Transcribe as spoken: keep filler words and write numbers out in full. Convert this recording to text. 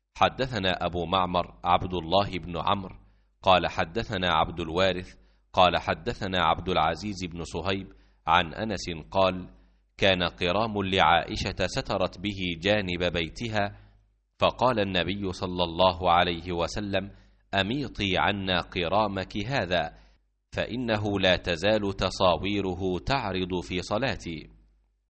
حدثنا أبو معمر عبد الله بن عمرو قال حدثنا عبد الوارث قال حدثنا عبد العزيز بن صهيب عن أنس قال كان قرام لعائشة سترت به جانب بيتها، فقال النبي صلى الله عليه وسلم أميطي عنا قرامك هذا، فإنه لا تزال تصاويره تعرض في صلاتي.